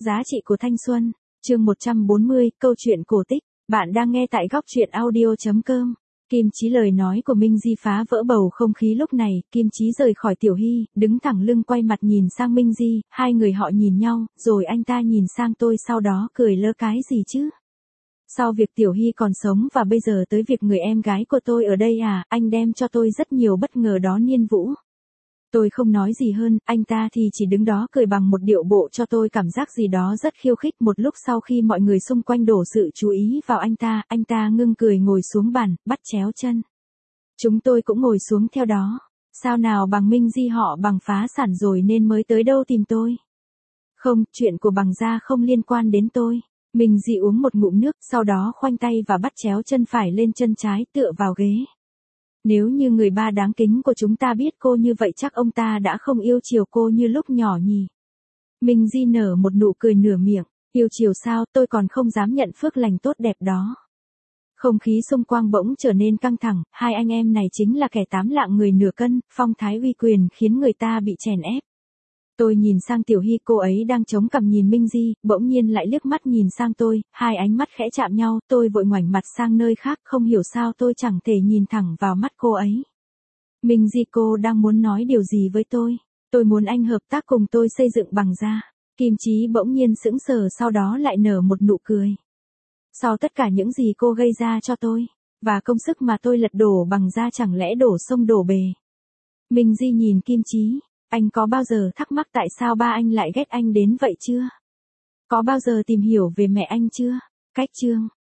Giá trị của thanh xuân, chương 140, câu chuyện cổ tích. Bạn đang nghe tại góc truyện audio.com. Kim Chí lời nói của Minh Di phá vỡ bầu không khí lúc này, Kim Chí rời khỏi Tiểu Hy, đứng thẳng lưng quay mặt nhìn sang Minh Di, hai người họ nhìn nhau, rồi anh ta nhìn sang tôi sau đó cười lơ cái gì chứ? Sau việc Tiểu Hy còn sống và bây giờ tới việc người em gái của tôi ở đây à, anh đem cho tôi rất nhiều bất ngờ đó Niên Vũ. Tôi không nói gì hơn, anh ta thì chỉ đứng đó cười bằng một điệu bộ cho tôi cảm giác gì đó rất khiêu khích. Một lúc sau khi mọi người xung quanh đổ sự chú ý vào anh ta ngưng cười ngồi xuống bàn, bắt chéo chân. Chúng tôi cũng ngồi xuống theo đó. Sao nào bằng Minh Di họ bằng phá sản rồi nên mới tới đâu tìm tôi? Không, chuyện của bằng gia không liên quan đến tôi. Minh Di uống một ngụm nước, sau đó khoanh tay và bắt chéo chân phải lên chân trái tựa vào ghế. Nếu như người ba đáng kính của chúng ta biết cô như vậy chắc ông ta đã không yêu chiều cô như lúc nhỏ nhỉ. Minh Di nở một nụ cười nửa miệng, yêu chiều sao, tôi còn không dám nhận phước lành tốt đẹp đó. Không khí xung quanh bỗng trở nên căng thẳng, hai anh em này chính là kẻ tám lạng người nửa cân, phong thái uy quyền khiến người ta bị chèn ép. Tôi nhìn sang Tiểu Hy, cô ấy đang chống cằm nhìn Minh Di, bỗng nhiên lại liếc mắt nhìn sang tôi, hai ánh mắt khẽ chạm nhau, tôi vội ngoảnh mặt sang nơi khác, không hiểu sao tôi chẳng thể nhìn thẳng vào mắt cô ấy. Minh Di, cô đang muốn nói điều gì với tôi? Tôi muốn anh hợp tác cùng tôi xây dựng bằng gia. Kim Chí bỗng nhiên sững sờ sau đó lại nở một nụ cười. Sau tất cả những gì cô gây ra cho tôi, và công sức mà tôi lật đổ bằng gia chẳng lẽ đổ sông đổ bể? Minh Di nhìn Kim Chí. Anh có bao giờ thắc mắc tại sao ba anh lại ghét anh đến vậy chưa? Có bao giờ tìm hiểu về mẹ anh chưa? Cách chương.